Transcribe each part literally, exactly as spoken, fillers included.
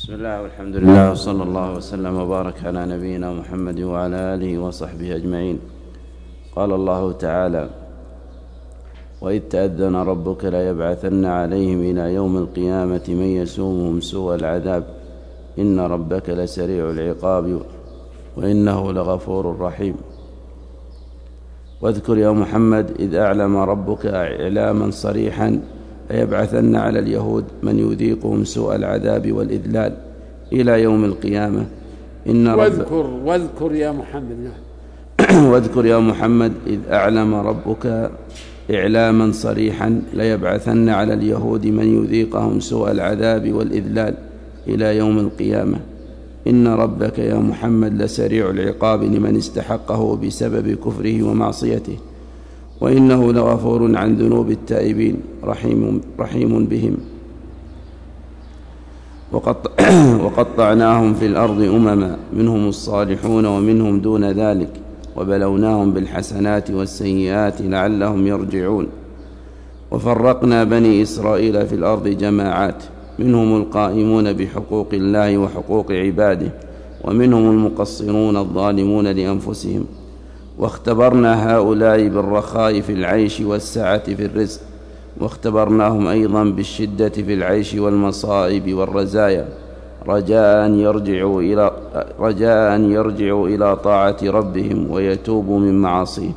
بسم الله والحمد لله وصلى الله وسلم وبارك على نبينا محمد وعلى آله وصحبه أجمعين. قال الله تعالى: وإذ تأذن ربك ليبعثن عليهم إلى يوم القيامة من يسومهم سوء العذاب إن ربك لسريع العقاب وإنه لغفور رحيم. واذكر يا محمد إذ أعلم ربك إعلاما صريحا ليبعثن على اليهود من يذيقهم سوء العذاب والإذلال إلى يوم القيامة إن رب واذكر واذكر يا محمد واذكر يا محمد إذ أعلم ربك إعلاما صريحا ليبعثن على اليهود من يذيقهم سوء العذاب والإذلال إلى يوم القيامة إن ربك يا محمد لسريع العقاب لمن استحقه بسبب كفره ومعصيته وإنه لغفور عن ذنوب التائبين رحيم, رحيم بهم. وقطعناهم في الأرض أمما منهم الصالحون ومنهم دون ذلك وبلوناهم بالحسنات والسيئات لعلهم يرجعون. وفرقنا بني إسرائيل في الأرض جماعات منهم القائمون بحقوق الله وحقوق عباده ومنهم المقصرون الظالمون لأنفسهم. واختبرنا هؤلاء بالرخاء في العيش والسعة في الرزق واختبرناهم أيضا بالشدة في العيش والمصائب والرزايا رجاء أن يرجعوا إلى, رجاء أن يرجعوا إلى طاعة ربهم ويتوبوا من معاصيه.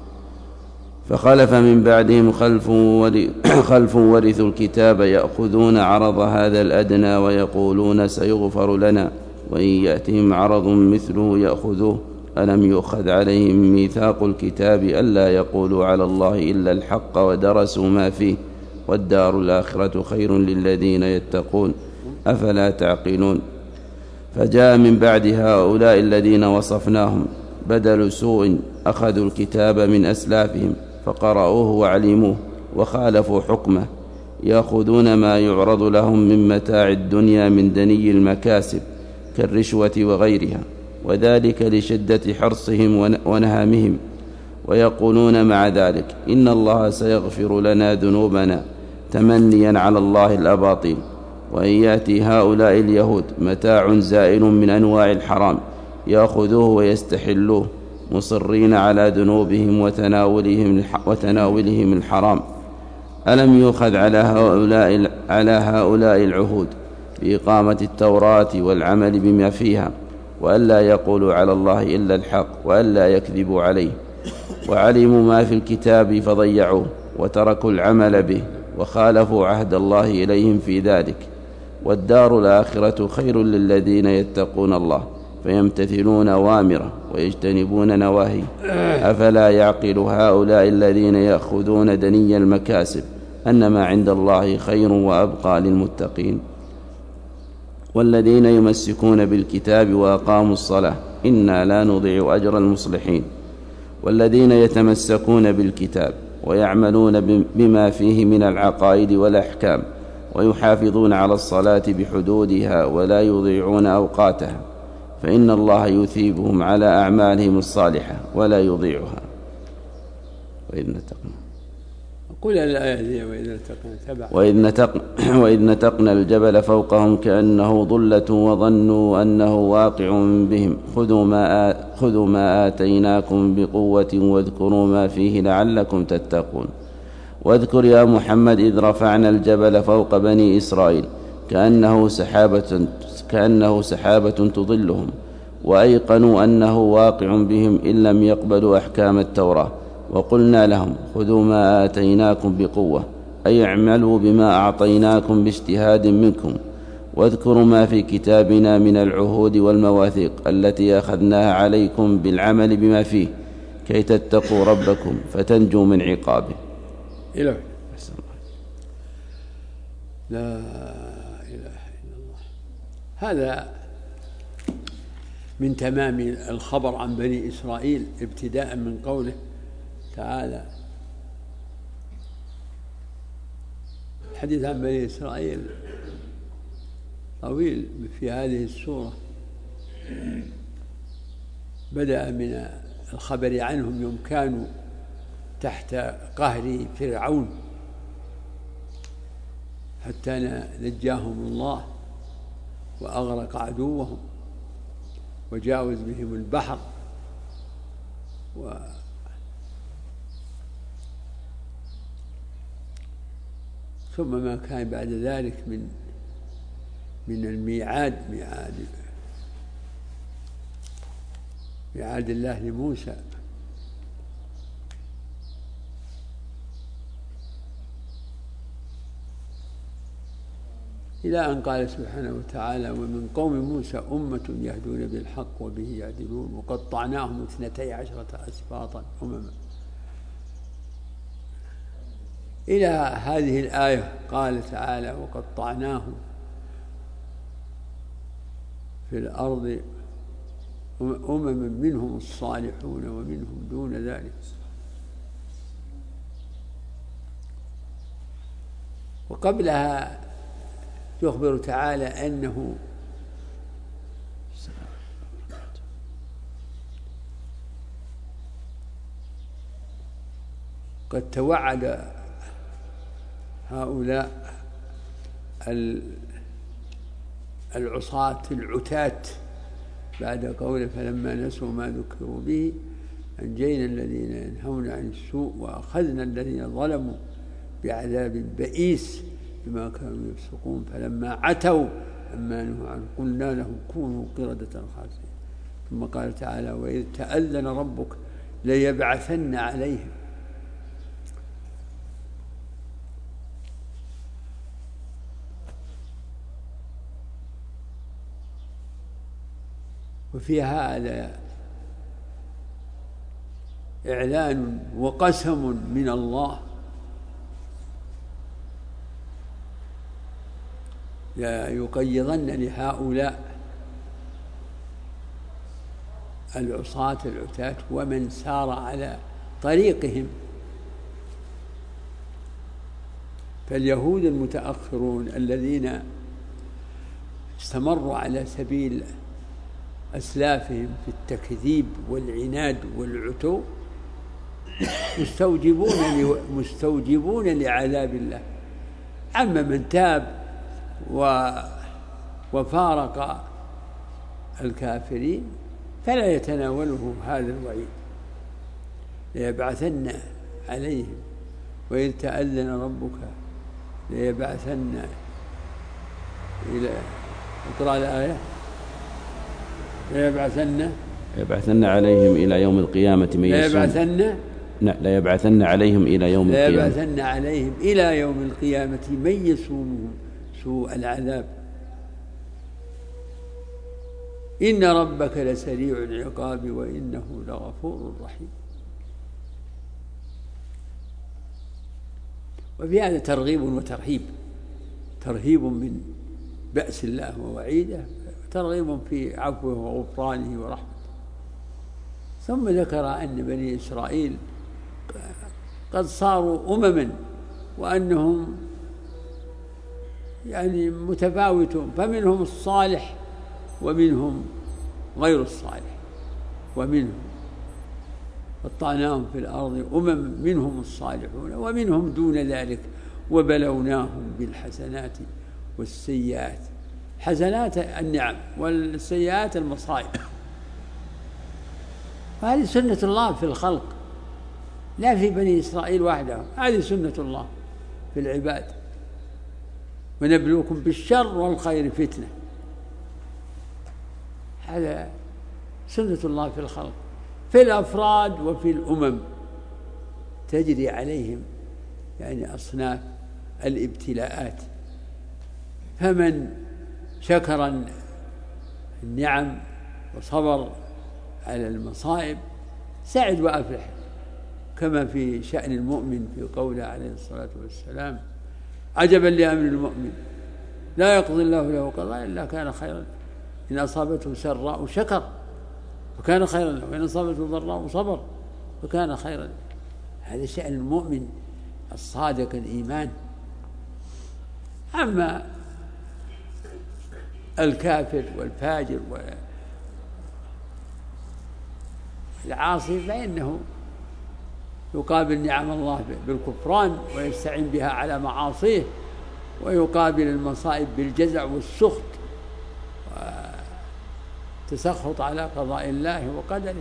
فخلف من بعدهم خلف, خلف ورثوا الكتاب يأخذون عرض هذا الأدنى ويقولون سيغفر لنا وإن يأتهم عرض مثله يأخذوه ألم يؤخذ عليهم ميثاق الكتاب ألا يقولوا على الله إلا الحق ودرسوا ما فيه والدار الآخرة خير للذين يتقون أفلا تعقلون. فجاء من بعد هؤلاء الذين وصفناهم بدل سوء أخذوا الكتاب من أسلافهم فقرأوه وعلموه وخالفوا حكمه يأخذون ما يعرض لهم من متاع الدنيا من دني المكاسب كالرشوة وغيرها وذلك لشدة حرصهم ونهامهم ويقولون مع ذلك إن الله سيغفر لنا ذنوبنا تمنيا على الله الأباطيل. وإن يأتي هؤلاء اليهود متاع زائل من أنواع الحرام يأخذوه ويستحلوه مصرين على ذنوبهم وتناولهم, وتناولهم الحرام ألم يؤخذ على هؤلاء, على هؤلاء العهود بإقامة التوراة والعمل بما فيها وألا يقولوا على الله إلا الحق وألا يكذبوا عليه وعلموا ما في الكتاب فضيعوه وتركوا العمل به وخالفوا عهد الله إليهم في ذلك والدار الآخرة خير للذين يتقون الله فيمتثلون أوامره ويجتنبون نواهيه أفلا يعقل هؤلاء الذين يأخذون دني المكاسب أن ما عند الله خير وأبقى للمتقين. والذين يمسكون بالكتاب وأقاموا الصلاة إنا لا نضيع أجر المصلحين. والذين يتمسكون بالكتاب ويعملون بما فيه من العقائد والأحكام ويحافظون على الصلاة بحدودها ولا يضيعون أوقاتها فإن الله يثيبهم على أعمالهم الصالحة ولا يضيعها. وإذ نتقنا قل الآية دي وإذ نتقنا تبع وإذ نتقنا, وإذ نتقنا الجبل فوقهم كأنه ظلة وظنوا أنه واقع بهم خذوا ما, خذوا ما آتيناكم بقوة واذكروا ما فيه لعلكم تتقون. واذكر يا محمد إذ رفعنا الجبل فوق بني إسرائيل كأنه سحابة, كأنه سحابة تظلهم وأيقنوا أنه واقع بهم إن لم يقبلوا أحكام التوراة وقلنا لهم خذوا ما آتيناكم بقوة أي اعملوا بما أعطيناكم باجتهاد منكم واذكروا ما في كتابنا من العهود والمواثيق التي أخذناها عليكم بالعمل بما فيه كي تتقوا ربكم فتنجوا من عقابه. إله لا إله إلا الله. هذا من تمام الخبر عن بني إسرائيل ابتداء من قوله تعالى الحديث عن بني إسرائيل طويل في هذه السورة بدأ من الخبر عنهم يوم كانوا تحت قهر فرعون حتى نجاهم الله وأغرق عدوهم وجاوز بهم البحر و ثم ما كان بعد ذلك من من الميعاد ميعاد ميعاد الله لموسى إلى أن قال سبحانه وتعالى: ومن قوم موسى أمة يهدون بالحق وبه يعدلون وقطعناهم اثنتي عشرة أسباطا أمما. إلى هذه الآية قال تعالى: وقطعناهم في الأرض أمما منهم الصالحون ومنهم دون ذلك. وقبلها يخبر تعالى أنه قد توعد هؤلاء العصاة العتاة بعد قوله: فلما نسوا ما ذكروا به أنجينا الذين ينهون عن السوء وأخذنا الذين ظلموا بعذاب بئيس بما كانوا يفسقون فلما عتوا عما نهوا عنه قلنا لهم كونوا قردة خاسئين. ثم قال تعالى: وإذ تأذن ربك ليبعثن عليهم. وفي هذا إعلان وقسم من الله لا يقيضن لهؤلاء العصاة العتاة ومن سار على طريقهم. فاليهود المتأخرون الذين استمروا على سبيل أسلافهم في التكذيب والعناد والعتو مستوجبون مستوجبون لعذاب الله. أما من تاب وفارق الكافرين فلا يتناوله هذا الوعيد. ليبعثن عليهم وإذ تأذن ربك ليبعثن إلى اقرأ الآية ليبعثن ليبعثن عليهم إلى يوم القيامة من ليبعثن لا يبعثن عليهم إلى يوم القيامة ليبعثن عليهم إلى يوم القيامة من يسومهم سوء العذاب إن ربك لسريع العقاب وإنه لغفور رحيم. وفي هذا ترغيب وترهيب، ترهيب من بأس الله ووعيده، ترغيب في عفوه وغفرانه ورحمته. ثم ذكر أن بني إسرائيل قد صاروا أمما وأنهم يعني متفاوتون، فمنهم الصالح ومنهم غير الصالح، ومنهم قطعناهم في الأرض أمم منهم الصالحون ومنهم دون ذلك وبلوناهم بالحسنات والسيئات. حسنات النعم والسيئات المصائب. وهذه سنة الله في الخلق، لا في بني إسرائيل وحدهم، هذه سنة الله في العباد. ونبلوكم بالشر والخير فتنة، هذا سنة الله في الخلق. في الأفراد وفي الأمم تجري عليهم يعني أصناف الابتلاءات. فمن شكر النعم وصبر على المصائب سعد وأفلح، كما في شأن المؤمن في قوله عليه الصلاة والسلام: عجبا لأمر المؤمن لا يقضي الله له قضاء إلا كان خيرا، إن أصابته سراء شكر فكان خيرا له، وإن أصابته ضراء صبر فكان خيرا له. هذا شأن المؤمن الصادق الإيمان. أما الكافر والفاجر والعاصي فإنه يقابل نعم الله بالكفران ويستعين بها على معاصيه، ويقابل المصائب بالجزع والسخط وتسخط على قضاء الله وقدره.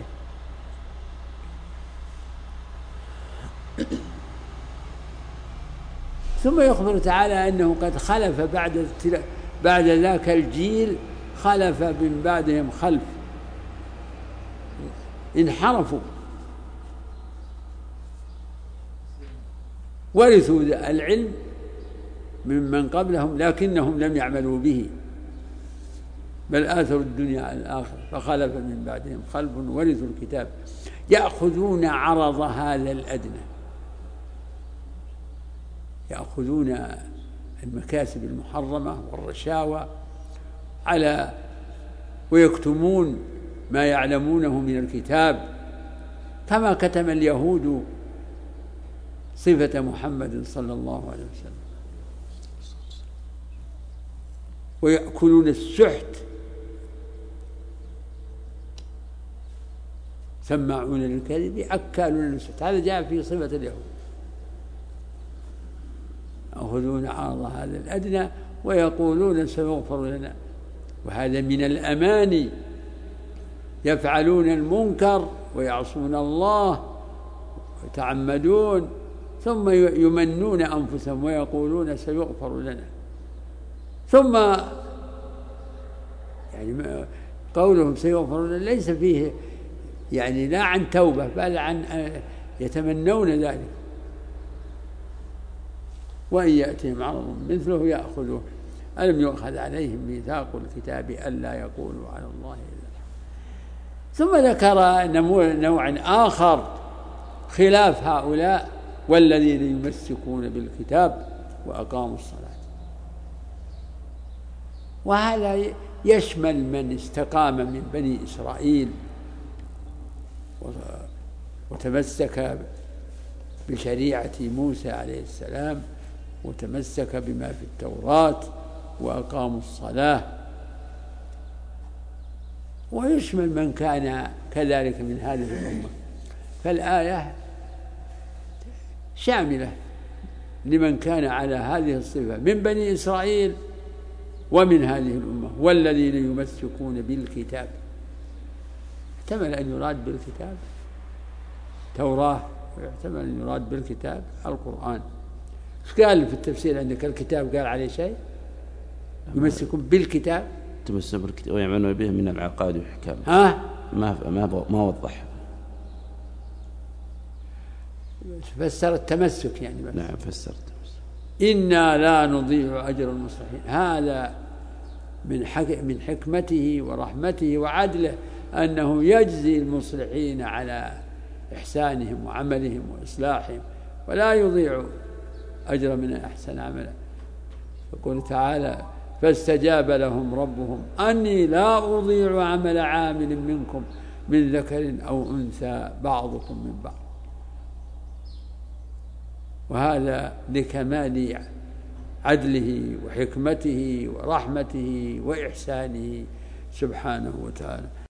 ثم يخبر تعالى أنه قد خلف بعد بعد ذاك الجيل خلف من بعدهم خلف انحرفوا ورثوا العلم ممن قبلهم لكنهم لم يعملوا به بل آثروا الدنيا على الآخرة فخلف من بعدهم خلف ورثوا الكتاب يأخذون عرض هذا الأدنى، يأخذون المكاسب المحرمة والرشاوى على ويكتمون ما يعلمونه من الكتاب كما كتم اليهود صفة محمد صلى الله عليه وسلم، ويأكلون السحت سماعون للكذب أكالون للسحت، هذا جاء في صفة اليهود. يأخذون عرض هذا الأدنى ويقولون سيغفر لنا، وهذا من الأماني، يفعلون المنكر ويعصون الله ويتعمدون ثم يمنون أنفسهم ويقولون سيغفر لنا، ثم يعني قولهم سيغفر لنا ليس فيه يعني لا عن توبة بل عن يتمنون ذلك، وإن يأتهم عرض مثله يأخذوه ألم يؤخذ عليهم ميثاق الكتاب ألا يقولوا على الله إلا الحق. ثم ذكر نوع آخر خلاف هؤلاء والذين يمسكون بالكتاب وأقاموا الصلاة، وهذا يشمل من استقام من بني إسرائيل وتمسك بشريعة موسى عليه السلام وتمسك بما في التوراة وأقاموا الصلاة، ويشمل من كان كذلك من هذه الأمة. فالآية شاملة لمن كان على هذه الصفة من بني إسرائيل ومن هذه الأمة والذين يمسكون بالكتاب. احتمل أن يراد بالكتاب توراة ويحتمل أن يراد بالكتاب القرآن. ايش قال في التفسير عندك الكتاب قال عليه شيء؟ يمسكون بالكتاب تمسك بالكتاب ويعملون به من العقائد والأحكام. ها ما ما ما وضح. فسر التمسك يعني بس. نعم فسر التمسك. إنا لا نضيع أجر المصلحين، هذا من من حكمته ورحمته وعدله أنه يجزي المصلحين على إحسانهم وعملهم وإصلاحهم ولا يضيع أجر من أحسن عملا. يقول تعالى فاستجاب لهم ربهم أني لا أضيع عمل عامل منكم من ذكر أو أنثى بعضكم من بعض، وهذا لكمال عدله وحكمته ورحمته وإحسانه سبحانه وتعالى.